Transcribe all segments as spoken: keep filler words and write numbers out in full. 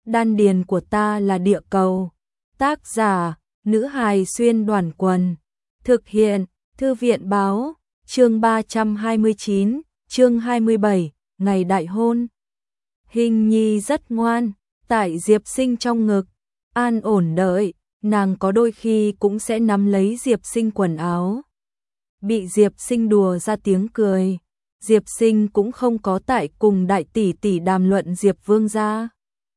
Đan điền của ta là địa cầu. Tác giả, nữ hài xuyên đoàn quần. Thực hiện, thư viện báo, chương ba trăm hai mươi chín, chương hai mươi bảy, ngày đại hôn. Hình nhi rất ngoan, tại Diệp Sinh trong ngực, an ổn đợi, nàng có đôi khi cũng sẽ nắm lấy Diệp Sinh quần áo. Bị Diệp Sinh đùa ra tiếng cười, Diệp Sinh cũng không có tại cùng đại tỷ tỷ đàm luận Diệp Vương gia.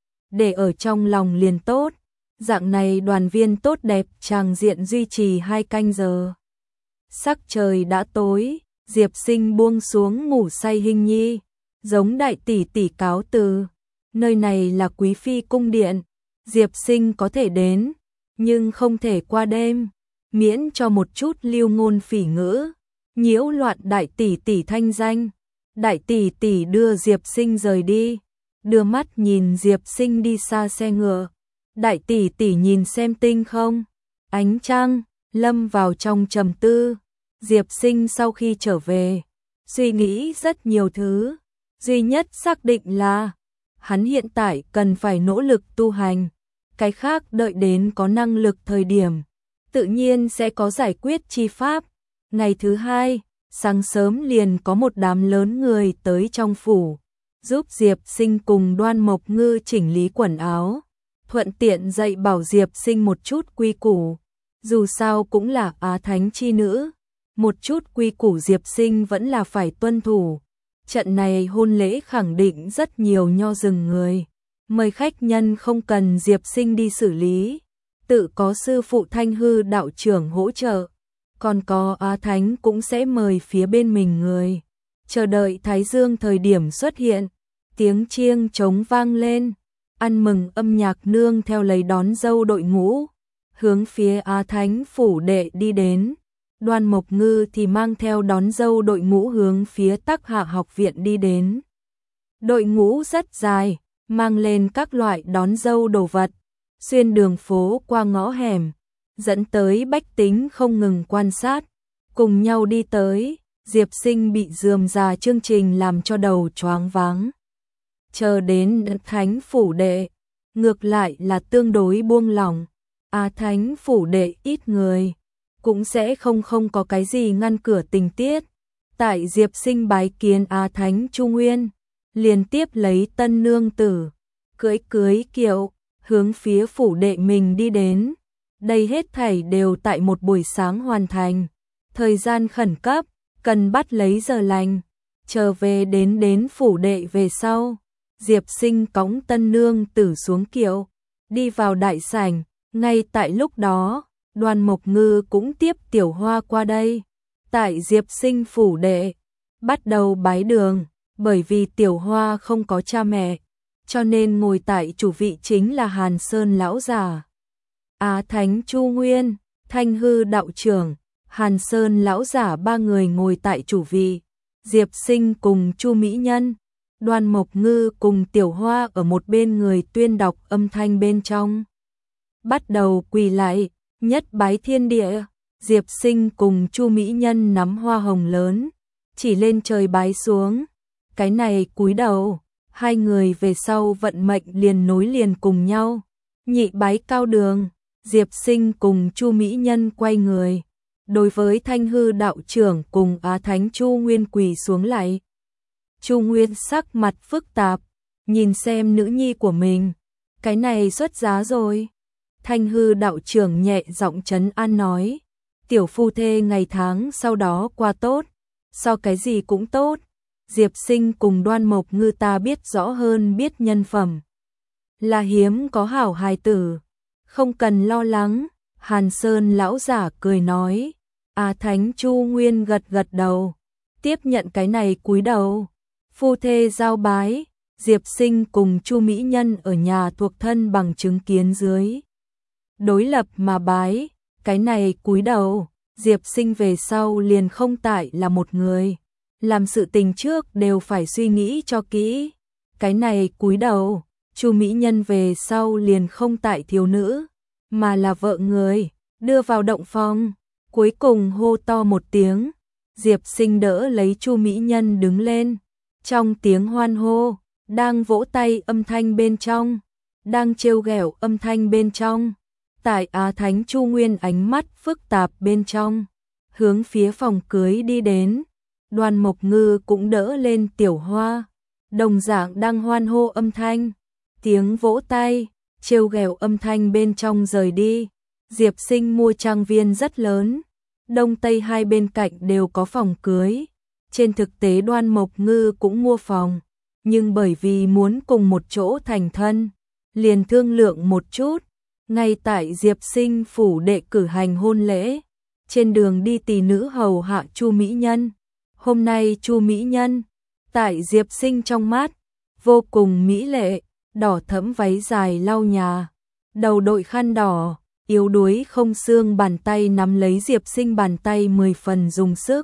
Để ở trong lòng liền tốt, dạng này đoàn viên tốt đẹp tràng diện duy trì hai canh giờ. Sắc trời đã tối, Diệp Sinh buông xuống ngủ say Hình nhi, giống đại tỷ tỷ cáo từ. Nơi này là quý phi cung điện, Diệp Sinh có thể đến, nhưng không thể qua đêm, miễn cho một chút lưu ngôn phỉ ngữ, nhiễu loạn đại tỷ tỷ thanh danh. Đại tỷ tỷ đưa Diệp Sinh rời đi, đưa mắt nhìn Diệp Sinh đi xa xe ngựa. Đại tỷ tỷ nhìn xem tinh không, ánh trăng, lâm vào trong trầm tư. Diệp Sinh sau khi trở về, suy nghĩ rất nhiều thứ, duy nhất xác định là hắn hiện tại cần phải nỗ lực tu hành, cái khác đợi đến có năng lực thời điểm, tự nhiên sẽ có giải quyết chi pháp. Ngày thứ hai, sáng sớm liền có một đám lớn người tới trong phủ, giúp Diệp Sinh cùng Đoan Mộc Ngư chỉnh lý quần áo, thuận tiện dạy bảo Diệp Sinh một chút quy củ. Dù sao cũng là Á Thánh chi nữ, một chút quy củ Diệp Sinh vẫn là phải tuân thủ. Trận này hôn lễ khẳng định rất nhiều nho rừng người, mời khách nhân không cần Diệp Sinh đi xử lý, tự có sư phụ Thanh Hư đạo trưởng hỗ trợ, còn có Á Thánh cũng sẽ mời phía bên mình người. Chờ đợi Thái Dương thời điểm xuất hiện, tiếng chiêng trống vang lên, ăn mừng âm nhạc nương theo lấy đón dâu đội ngũ, hướng phía Á Thánh phủ đệ đi đến. Đoan Mộc Ngư thì mang theo đón dâu đội ngũ hướng phía Tắc Hạ học viện đi đến. Đội ngũ rất dài, mang lên các loại đón dâu đồ vật, xuyên đường phố qua ngõ hẻm, dẫn tới bách tính không ngừng quan sát, cùng nhau đi tới. Diệp Sinh bị rườm rà chương trình làm cho đầu choáng váng. Chờ đến Thánh phủ đệ, ngược lại là tương đối buông lỏng. Á Thánh phủ đệ ít người, cũng sẽ không không có cái gì ngăn cửa tình tiết. Tại Diệp Sinh bái kiến Á Thánh Chu Nguyên, liền tiếp lấy tân nương tử, cưỡi cưới kiệu, hướng phía phủ đệ mình đi đến. Đây hết thảy đều tại một buổi sáng hoàn thành, thời gian khẩn cấp, cần bắt lấy giờ lành. Trở về đến đến phủ đệ về sau, Diệp Sinh cõng tân nương tử xuống kiệu, đi vào đại sảnh. Ngay tại lúc đó, Đoan Mộc Ngư cũng tiếp Tiểu Hoa qua đây, tại Diệp Sinh phủ đệ, bắt đầu bái đường. Bởi vì Tiểu Hoa không có cha mẹ, cho nên ngồi tại chủ vị chính là Hàn Sơn lão già. Á Thánh Chu Nguyên, Thanh Hư đạo trưởng, Hàn Sơn lão giả ba người ngồi tại chủ vị. Diệp Sinh cùng Chu Mỹ Nhân, Đoan Mộc Ngư cùng Tiểu Hoa ở một bên người tuyên đọc âm thanh bên trong. Bắt đầu quỳ lại, nhất bái thiên địa. Diệp Sinh cùng Chu Mỹ Nhân nắm hoa hồng lớn, chỉ lên trời bái xuống. Cái này cúi đầu, hai người về sau vận mệnh liền nối liền cùng nhau. Nhị bái cao đường, Diệp Sinh cùng Chu Mỹ Nhân quay người, đối với Thanh Hư đạo trưởng cùng Á Thánh Chu Nguyên quỳ xuống lại. Chu Nguyên sắc mặt phức tạp, nhìn xem nữ nhi của mình, cái này xuất giá rồi. Thanh Hư đạo trưởng nhẹ giọng trấn an nói, tiểu phu thê ngày tháng sau đó qua tốt, so cái gì cũng tốt. Diệp Sinh cùng Đoan Mộc Ngư ta biết rõ hơn biết nhân phẩm, là hiếm có hảo hài tử, không cần lo lắng. Hàn Sơn lão giả cười nói. Á Thánh Chu Nguyên gật gật đầu, tiếp nhận cái này cúi đầu. Phu thê giao bái, Diệp Sinh cùng Chu Mỹ Nhân ở nhà thuộc thân bằng chứng kiến dưới đối lập mà bái. Cái này cúi đầu, Diệp Sinh về sau liền không tại là một người, làm sự tình trước đều phải suy nghĩ cho kỹ. Cái này cúi đầu, Chu Mỹ Nhân về sau liền không tại thiếu nữ, mà là vợ người, đưa vào động phòng. Cuối cùng hô to một tiếng, Diệp Sinh đỡ lấy Chu Mỹ Nhân đứng lên. Trong tiếng hoan hô, đang vỗ tay âm thanh bên trong, đang trêu ghẹo âm thanh bên trong. Tại Á Thánh Chu Nguyên ánh mắt phức tạp bên trong, hướng phía phòng cưới đi đến. Đoan Mộc Ngư cũng đỡ lên Tiểu Hoa, đồng dạng đang hoan hô âm thanh, tiếng vỗ tay, trêu ghẹo âm thanh bên trong rời đi. Diệp Sinh mua trang viên rất lớn, đông tây hai bên cạnh đều có phòng cưới. Trên thực tế Đoan Mộc Ngư cũng mua phòng, nhưng bởi vì muốn cùng một chỗ thành thân, liền thương lượng một chút, ngay tại Diệp Sinh phủ đệ cử hành hôn lễ. Trên đường đi tỷ nữ hầu hạ Chu mỹ nhân. Hôm nay Chu mỹ nhân, tại Diệp Sinh trong mắt, vô cùng mỹ lệ, đỏ thẫm váy dài lau nhà, đầu đội khăn đỏ, yếu đuối không xương bàn tay nắm lấy Diệp Sinh bàn tay mười phần dùng sức.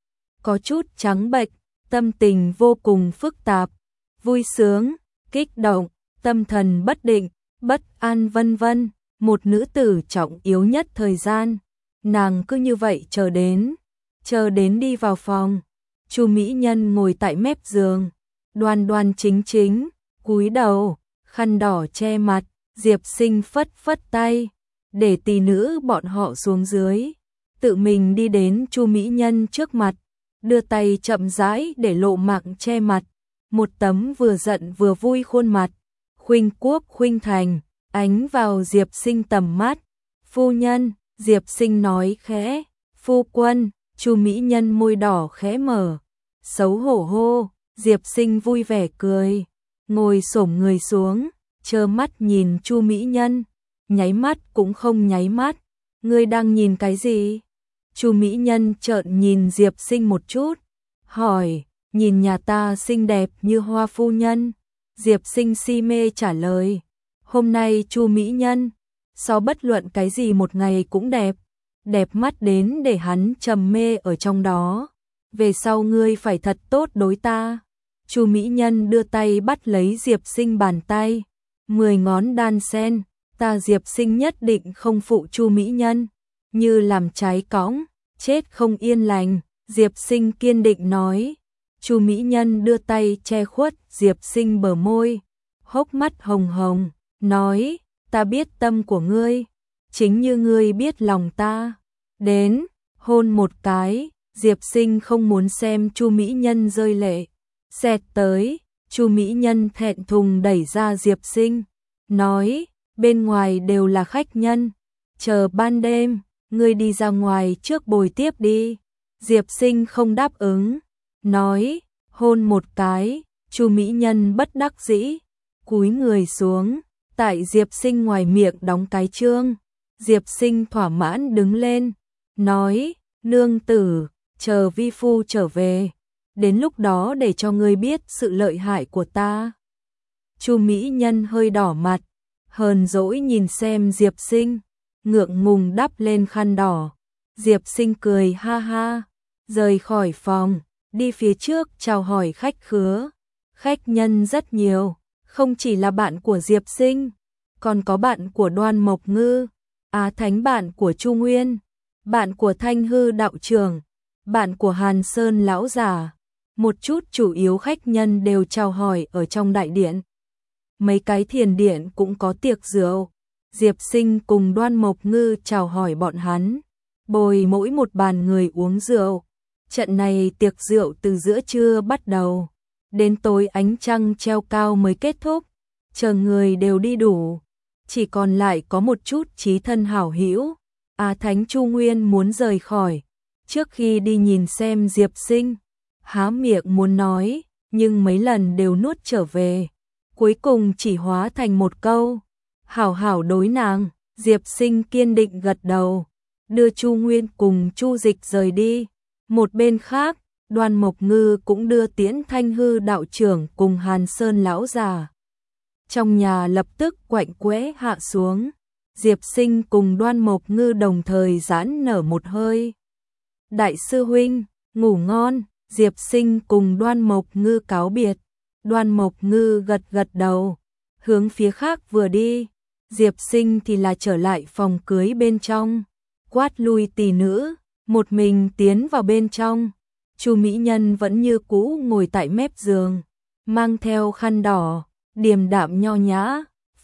Có chút trắng bệch, tâm tình vô cùng phức tạp, vui sướng, kích động, tâm thần bất định, bất an vân vân, một nữ tử trọng yếu nhất thời gian. Nàng cứ như vậy chờ đến, chờ đến đi vào phòng. Chu mỹ nhân ngồi tại mép giường, đoan đoan chính chính, cúi đầu, khăn đỏ che mặt. Diệp Sinh phất phất tay, để tỷ nữ bọn họ xuống dưới, tự mình đi đến Chu mỹ nhân trước mặt, đưa tay chậm rãi để lộ mạng che mặt, một tấm vừa giận vừa vui khuôn mặt, khuynh quốc khuynh thành, ánh vào Diệp Sinh tầm mắt. Phu nhân, Diệp Sinh nói khẽ. Phu quân, Chu mỹ nhân môi đỏ khẽ mở, xấu hổ hô. Diệp Sinh vui vẻ cười, ngồi xổm người xuống, trơ mắt nhìn Chu mỹ nhân, nháy mắt cũng không nháy mắt. Ngươi đang nhìn cái gì? Chu mỹ nhân trợn nhìn Diệp Sinh một chút, hỏi, nhìn nhà ta xinh đẹp như hoa phu nhân. Diệp Sinh si mê trả lời, hôm nay Chu mỹ nhân, so bất luận cái gì một ngày cũng đẹp, đẹp mắt đến để hắn trầm mê ở trong đó. Về sau ngươi phải thật tốt đối ta. Chu mỹ nhân đưa tay bắt lấy Diệp Sinh bàn tay, mười ngón đan sen, ta Diệp Sinh nhất định không phụ Chu mỹ nhân, như làm trái cõng, chết không yên lành. Diệp Sinh kiên định nói. Chu mỹ nhân đưa tay che khuất Diệp Sinh bờ môi, hốc mắt hồng hồng, nói, ta biết tâm của ngươi, chính như ngươi biết lòng ta. Đến, hôn một cái. Diệp Sinh không muốn xem Chu mỹ nhân rơi lệ, xẹt tới. Chu mỹ nhân thẹn thùng đẩy ra Diệp Sinh, nói, bên ngoài đều là khách nhân, chờ ban đêm, ngươi đi ra ngoài trước bồi tiếp đi. Diệp Sinh không đáp ứng, nói, hôn một cái. Chu mỹ nhân bất đắc dĩ, cúi người xuống, tại Diệp Sinh ngoài miệng đóng cái chương. Diệp Sinh thỏa mãn đứng lên, nói, nương tử, chờ vi phu trở về, đến lúc đó để cho ngươi biết sự lợi hại của ta. Chu mỹ nhân hơi đỏ mặt, hờn dỗi nhìn xem Diệp Sinh, ngượng ngùng đắp lên khăn đỏ. Diệp Sinh cười ha ha, rời khỏi phòng, đi phía trước chào hỏi khách khứa. Khách nhân rất nhiều, không chỉ là bạn của Diệp Sinh, còn có bạn của Đoan Mộc Ngư, Á Thánh bạn của Chu Nguyên, bạn của Thanh Hư đạo trưởng, bạn của Hàn Sơn lão giả. Một chút chủ yếu khách nhân đều chào hỏi ở trong đại điện. Mấy cái thiền điện cũng có tiệc rượu. Diệp Sinh cùng Đoan Mộc Ngư chào hỏi bọn hắn, bồi mỗi một bàn người uống rượu. Trận này tiệc rượu từ giữa trưa bắt đầu, đến tối ánh trăng treo cao mới kết thúc. Chờ người đều đi đủ, chỉ còn lại có một chút chí thân hảo hữu. Á Thánh Chu Nguyên muốn rời khỏi, trước khi đi nhìn xem Diệp Sinh, há miệng muốn nói, nhưng mấy lần đều nuốt trở về, cuối cùng chỉ hóa thành một câu, hảo hảo đối nàng. Diệp Sinh kiên định gật đầu, đưa Chu Nguyên cùng Chu Dịch rời đi. Một bên khác, Đoan Mộc Ngư cũng đưa tiễn Thanh Hư đạo trưởng cùng Hàn Sơn lão già. Trong nhà lập tức quạnh quẽ hạ xuống. Diệp Sinh cùng Đoan Mộc Ngư đồng thời giãn nở một hơi. Đại sư huynh, ngủ ngon. Diệp Sinh cùng Đoan Mộc Ngư cáo biệt. Đoan Mộc Ngư gật gật đầu, hướng phía khác vừa đi. Diệp Sinh thì là trở lại phòng cưới bên trong, quát lui tỷ nữ, một mình tiến vào bên trong. Chu mỹ nhân vẫn như cũ ngồi tại mép giường, mang theo khăn đỏ, điềm đạm nho nhã. Phu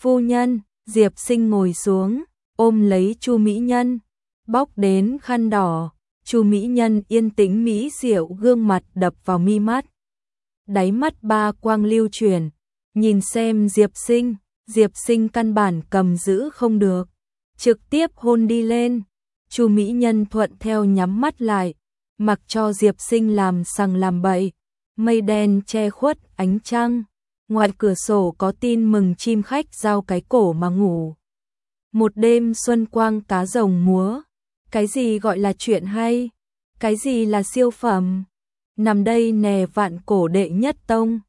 Phu nhân, Diệp Sinh ngồi xuống, ôm lấy Chu Mỹ Nhân, bóc đến khăn đỏ. Chu Mỹ Nhân yên tĩnh mỹ diệu gương mặt đập vào mi mắt. Đáy mắt ba quang lưu chuyển, nhìn xem Diệp Sinh, Diệp Sinh căn bản cầm giữ không được, trực tiếp hôn đi lên. Chu Mỹ Nhân thuận theo nhắm mắt lại, mặc cho Diệp Sinh làm sằng làm bậy. Mây đen che khuất ánh trăng, ngoài cửa sổ có tin mừng chim khách giao cái cổ mà ngủ. Một đêm xuân quang cá rồng múa, cái gì gọi là chuyện hay, cái gì là siêu phẩm. Nằm đây nè vạn cổ đệ nhất tông,